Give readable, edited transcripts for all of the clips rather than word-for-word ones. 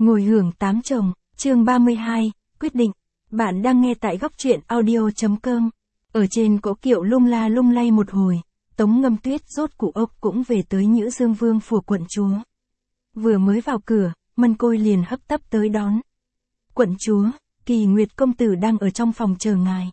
Ngồi hưởng tám chồng, chương 32, quyết định. Bạn đang nghe tại góc truyện audio.com. Ở trên cỗ kiệu lung la lung lay một hồi, Tống Ngâm Tuyết rốt cuộc ốc cũng về tới Nhữ Dương Vương phủ quận chúa. Vừa mới vào cửa, Mân Côi liền hấp tấp tới đón. Quận chúa, Kỳ Nguyệt công tử đang ở trong phòng chờ ngài.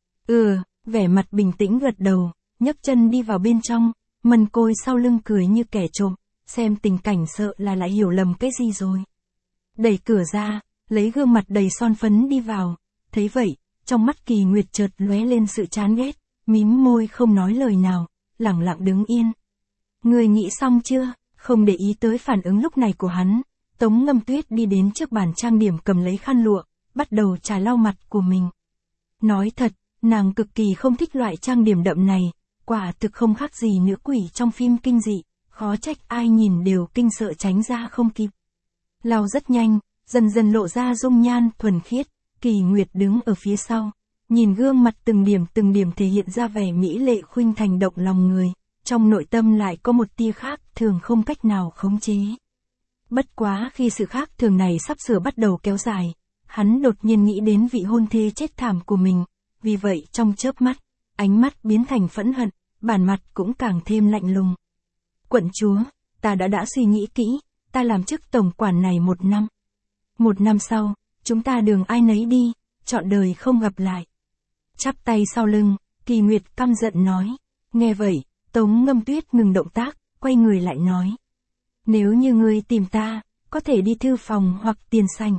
Vẻ mặt bình tĩnh gật đầu, nhấc chân đi vào bên trong, Mân Côi sau lưng cười như kẻ trộm, xem tình cảnh sợ là lại hiểu lầm cái gì rồi. Đẩy cửa ra, lấy gương mặt đầy son phấn đi vào, thấy vậy, trong mắt Kỳ Nguyệt chợt lóe lên sự chán ghét, mím môi không nói lời nào, lẳng lặng đứng yên. Người nghĩ xong chưa? Không để ý tới phản ứng lúc này của hắn, Tống Ngâm Tuyết đi đến trước bàn trang điểm cầm lấy khăn lụa, bắt đầu chà lau mặt của mình. Nói thật, nàng cực kỳ không thích loại trang điểm đậm này, quả thực không khác gì nữ quỷ trong phim kinh dị, khó trách ai nhìn đều kinh sợ tránh ra không kịp. Lau rất nhanh, dần dần lộ ra dung nhan thuần khiết, Kỳ Nguyệt đứng ở phía sau, nhìn gương mặt từng điểm thể hiện ra vẻ mỹ lệ khuynh thành động lòng người, trong nội tâm lại có một tia khác thường không cách nào khống chế. Bất quá khi sự khác thường này sắp sửa bắt đầu kéo dài, hắn đột nhiên nghĩ đến vị hôn thê chết thảm của mình, vì vậy trong chớp mắt, ánh mắt biến thành phẫn hận, bản mặt cũng càng thêm lạnh lùng. Quận chúa, ta đã suy nghĩ kỹ, ta làm chức tổng quản này 1 năm. 1 năm sau, chúng ta đường ai nấy đi, trọn đời không gặp lại. Chắp tay sau lưng, Kỳ Nguyệt căm giận nói. Nghe vậy, Tống Ngâm Tuyết ngừng động tác, quay người lại nói. Nếu như ngươi tìm ta, có thể đi thư phòng hoặc tiền sảnh.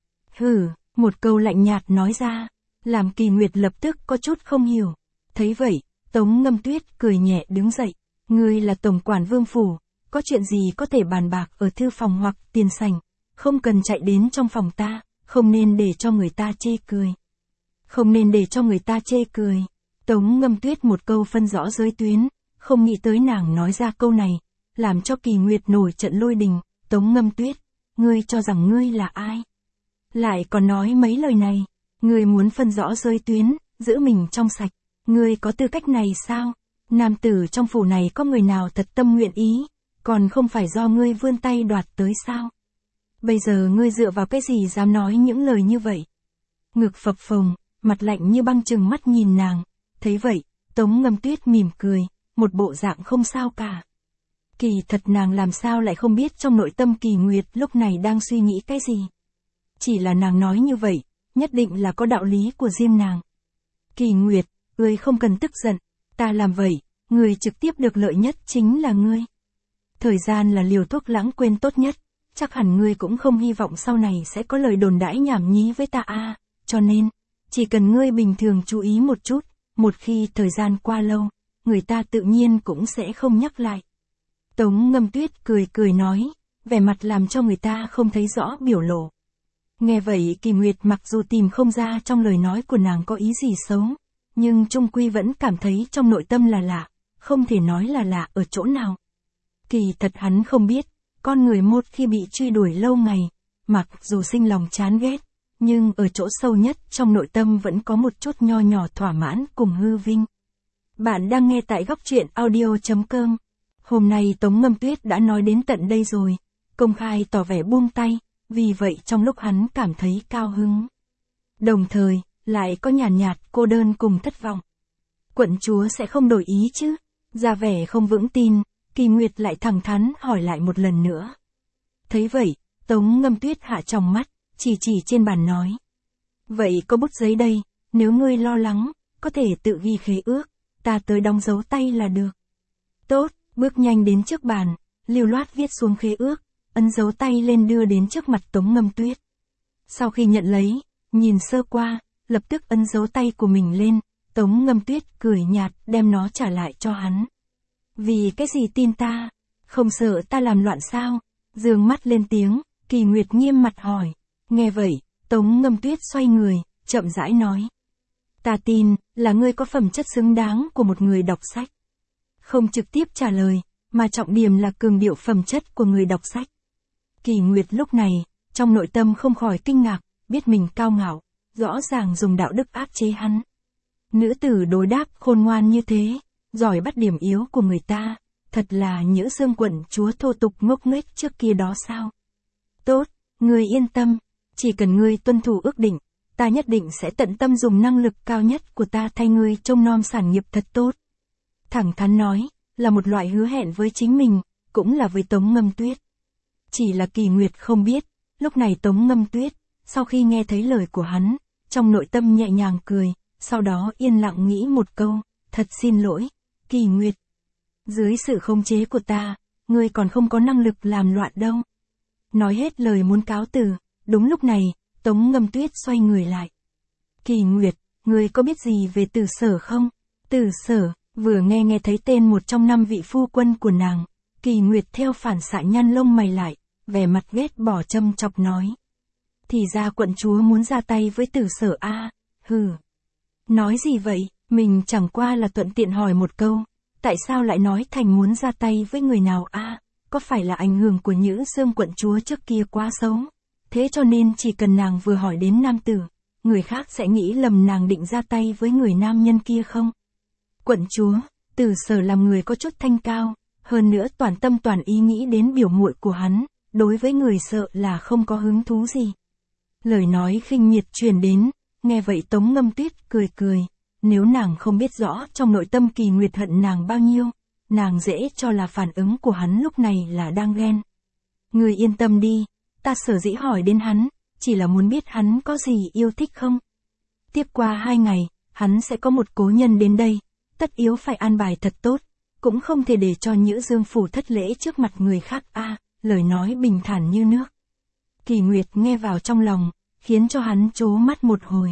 Một câu lạnh nhạt nói ra, làm Kỳ Nguyệt lập tức có chút không hiểu. Thấy vậy, Tống Ngâm Tuyết cười nhẹ đứng dậy. Ngươi là tổng quản vương phủ, có chuyện gì có thể bàn bạc ở thư phòng hoặc tiền sảnh, không cần chạy đến trong phòng ta, không nên để cho người ta chê cười. Không nên để cho người ta chê cười. Tống Ngâm Tuyết một câu phân rõ giới tuyến, không nghĩ tới nàng nói ra câu này, làm cho Kỳ Nguyệt nổi trận lôi đình. Tống Ngâm Tuyết, ngươi cho rằng ngươi là ai? Lại còn nói mấy lời này, ngươi muốn phân rõ giới tuyến, giữ mình trong sạch, ngươi có tư cách này sao? Nam tử trong phủ này có người nào thật tâm nguyện ý, còn không phải do ngươi vươn tay đoạt tới sao? Bây giờ ngươi dựa vào cái gì dám nói những lời như vậy? Ngực phập phồng, mặt lạnh như băng chừng mắt nhìn nàng, thấy vậy, Tống Ngâm Tuyết mỉm cười, một bộ dạng không sao cả. Kỳ thật nàng làm sao lại không biết trong nội tâm Kỳ Nguyệt lúc này đang suy nghĩ cái gì? Chỉ là nàng nói như vậy, nhất định là có đạo lý của riêng nàng. Kỳ Nguyệt, ngươi không cần tức giận, ta làm vậy, người trực tiếp được lợi nhất chính là ngươi. Thời gian là liều thuốc lãng quên tốt nhất, chắc hẳn ngươi cũng không hy vọng sau này sẽ có lời đồn đãi nhảm nhí với ta cho nên, chỉ cần ngươi bình thường chú ý một chút, một khi thời gian qua lâu, người ta tự nhiên cũng sẽ không nhắc lại. Tống Ngâm Tuyết cười nói, vẻ mặt làm cho người ta không thấy rõ biểu lộ. Nghe vậy Kỳ Nguyệt mặc dù tìm không ra trong lời nói của nàng có ý gì xấu, nhưng chung quy vẫn cảm thấy trong nội tâm là lạ, không thể nói là lạ ở chỗ nào. Kỳ thật hắn không biết, con người một khi bị truy đuổi lâu ngày, mặc dù sinh lòng chán ghét, nhưng ở chỗ sâu nhất trong nội tâm vẫn có một chút nho nhỏ thỏa mãn cùng hư vinh. Bạn đang nghe tại góc truyện audio.com. Hôm nay Tống Ngâm Tuyết đã nói đến tận đây rồi, công khai tỏ vẻ buông tay, vì vậy trong lúc hắn cảm thấy cao hứng, đồng thời, lại có nhàn nhạt cô đơn cùng thất vọng. Quận chúa sẽ không đổi ý chứ? Ra vẻ không vững tin, Kỳ Nguyệt lại thẳng thắn hỏi lại một lần nữa. Thấy vậy, Tống Ngâm Tuyết hạ tròng mắt, chỉ trên bàn nói. Vậy có bút giấy đây, nếu ngươi lo lắng, có thể tự ghi khế ước, ta tới đóng dấu tay là được. Tốt, bước nhanh đến trước bàn, lưu loát viết xuống khế ước, ấn dấu tay lên đưa đến trước mặt Tống Ngâm Tuyết. Sau khi nhận lấy, nhìn sơ qua, lập tức ấn dấu tay của mình lên, Tống Ngâm Tuyết cười nhạt đem nó trả lại cho hắn. Vì cái gì tin ta? Không sợ ta làm loạn sao? Dương mắt lên tiếng, Kỳ Nguyệt nghiêm mặt hỏi. Nghe vậy, Tống Ngâm Tuyết xoay người, chậm rãi nói. Ta tin, là ngươi có phẩm chất xứng đáng của một người đọc sách. Không trực tiếp trả lời, mà trọng điểm là cường điệu phẩm chất của người đọc sách. Kỳ Nguyệt lúc này, trong nội tâm không khỏi kinh ngạc, biết mình cao ngạo, rõ ràng dùng đạo đức áp chế hắn. Nữ tử đối đáp khôn ngoan như thế, giỏi bắt điểm yếu của người ta, thật là Nhữ Dương quận chúa thô tục ngốc nghếch trước kia đó sao? Tốt, Ngươi yên tâm, chỉ cần ngươi tuân thủ ước định, ta nhất định sẽ tận tâm dùng năng lực cao nhất của ta thay ngươi trông nom sản nghiệp thật tốt. Thẳng thắn nói, là một loại hứa hẹn với chính mình, cũng là với Tống Ngâm Tuyết. Chỉ là Kỳ Nguyệt không biết, lúc này Tống Ngâm Tuyết, sau khi nghe thấy lời của hắn, trong nội tâm nhẹ nhàng cười, sau đó yên lặng nghĩ một câu, thật xin lỗi, Kỳ Nguyệt. Dưới sự khống chế của ta, ngươi còn không có năng lực làm loạn đâu. Nói hết lời muốn cáo từ, đúng lúc này, Tống Ngâm Tuyết xoay người lại. Kỳ Nguyệt, ngươi có biết gì về Từ Sở không? Từ Sở, vừa nghe thấy tên một trong 5 vị phu quân của nàng, Kỳ Nguyệt theo phản xạ nhăn lông mày lại, vẻ mặt ghét bỏ châm chọc nói. Thì ra quận chúa muốn ra tay với Từ Sở a, hừ. Nói gì vậy, mình chẳng qua là thuận tiện hỏi một câu, tại sao lại nói thành muốn ra tay với người nào a? Có phải là ảnh hưởng của Nhữ Dương quận chúa trước kia quá xấu? Thế cho nên chỉ cần nàng vừa hỏi đến nam tử, người khác sẽ nghĩ lầm nàng định ra tay với người nam nhân kia không? Quận chúa, Từ Sở làm người có chút thanh cao, hơn nữa toàn tâm toàn ý nghĩ đến biểu muội của hắn, đối với người sợ là không có hứng thú gì. Lời nói khinh miệt truyền đến, nghe vậy Tống Ngâm Tuyết cười cười, nếu nàng không biết rõ trong nội tâm Kỳ Nguyệt hận nàng bao nhiêu, nàng dễ cho là phản ứng của hắn lúc này là đang ghen. Ngươi yên tâm đi, ta sở dĩ hỏi đến hắn, chỉ là muốn biết hắn có gì yêu thích không. Tiếp qua 2 ngày, hắn sẽ có một cố nhân đến đây, tất yếu phải an bài thật tốt, cũng không thể để cho Nhữ Dương phủ thất lễ trước mặt người khác a. Lời nói bình thản như nước. Kỳ Nguyệt nghe vào trong lòng, khiến cho hắn trố mắt một hồi.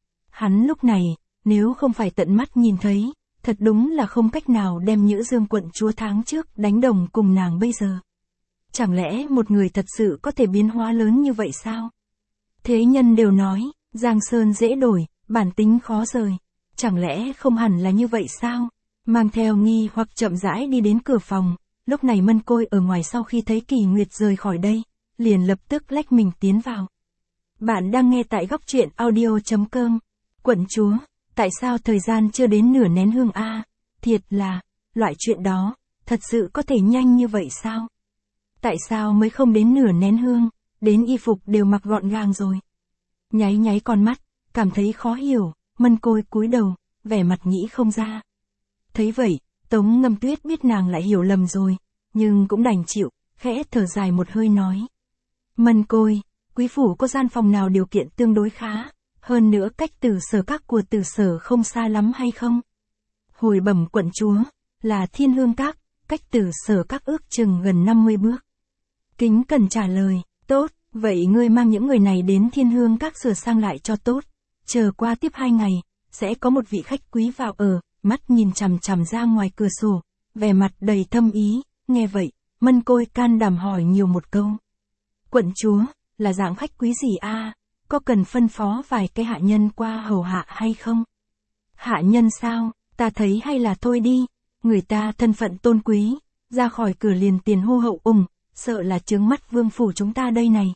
Hắn lúc này, nếu không phải tận mắt nhìn thấy, thật đúng là không cách nào đem Nhữ Dương quận chúa tháng trước đánh đồng cùng nàng bây giờ. Chẳng lẽ một người thật sự có thể biến hóa lớn như vậy sao? Thế nhân đều nói, Giang Sơn dễ đổi, bản tính khó rời. Chẳng lẽ không hẳn là như vậy sao? Mang theo nghi hoặc chậm rãi đi đến cửa phòng, lúc này Mân Côi ở ngoài sau khi thấy Kỳ Nguyệt rời khỏi đây, liền lập tức lách mình tiến vào. Bạn đang nghe tại góc truyện audio.com. Quận chúa, tại sao thời gian chưa đến nửa nén hương a? Thiệt là, loại chuyện đó, thật sự có thể nhanh như vậy sao? Tại sao mới không đến nửa nén hương, đến y phục đều mặc gọn gàng rồi? Nháy nháy con mắt, cảm thấy khó hiểu, Mân Côi cúi đầu, vẻ mặt nghĩ không ra. Thấy vậy, Tống Ngâm Tuyết biết nàng lại hiểu lầm rồi, nhưng cũng đành chịu, khẽ thở dài một hơi nói. Mân Côi, quý phủ có gian phòng nào điều kiện tương đối khá, hơn nữa cách Từ Sở các của Từ Sở không xa lắm hay không? Hồi bẩm quận chúa, là Thiên Hương các, cách Từ Sở các ước chừng gần 50 bước. Kính cẩn trả lời, tốt, vậy ngươi mang những người này đến Thiên Hương các sửa sang lại cho tốt, chờ qua tiếp 2 ngày, sẽ có một vị khách quý vào ở. Mắt nhìn chằm chằm ra ngoài cửa sổ, vẻ mặt đầy thâm ý, nghe vậy, Mân Côi can đảm hỏi nhiều một câu. Quận chúa, là dạng khách quý gì a? Có cần phân phó vài cái hạ nhân qua hầu hạ hay không? Hạ nhân sao, ta thấy hay là thôi đi, người ta thân phận tôn quý, ra khỏi cửa liền tiền hô hậu ủng, sợ là chướng mắt vương phủ chúng ta đây này,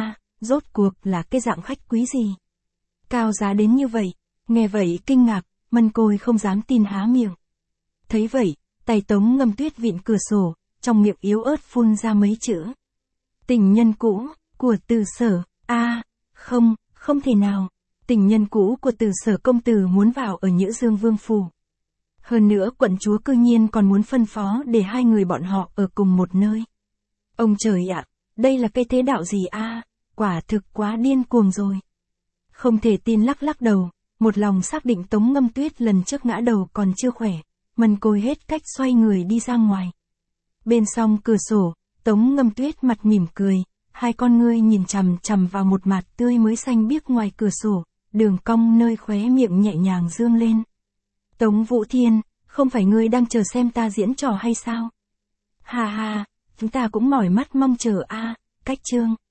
rốt cuộc là cái dạng khách quý gì? Cao giá đến như vậy, nghe vậy kinh ngạc. Mân Côi không dám tin há miệng. Thấy vậy, tay Tống Ngâm Tuyết vịn cửa sổ, trong miệng yếu ớt phun ra mấy chữ. Tình nhân cũ, của Từ Sở, không thể nào. Tình nhân cũ của Từ Sở công tử muốn vào ở Nhữ Dương vương phủ. Hơn nữa quận chúa cư nhiên còn muốn phân phó để 2 người bọn họ ở cùng một nơi. Ông trời ạ, đây là cái thế đạo gì a? Quả thực quá điên cuồng rồi. Không thể tin lắc lắc đầu. Một lòng xác định Tống Ngâm Tuyết lần trước ngã đầu còn chưa khỏe, Mân Côi hết cách xoay người đi ra ngoài. Bên song cửa sổ, Tống Ngâm Tuyết mặt mỉm cười, 2 con ngươi nhìn chằm chằm vào một mặt tươi mới xanh biếc ngoài cửa sổ, đường cong nơi khóe miệng nhẹ nhàng dương lên. Tống Vũ Thiên, không phải ngươi đang chờ xem ta diễn trò hay sao? Hà hà, chúng ta cũng mỏi mắt mong chờ cách chương.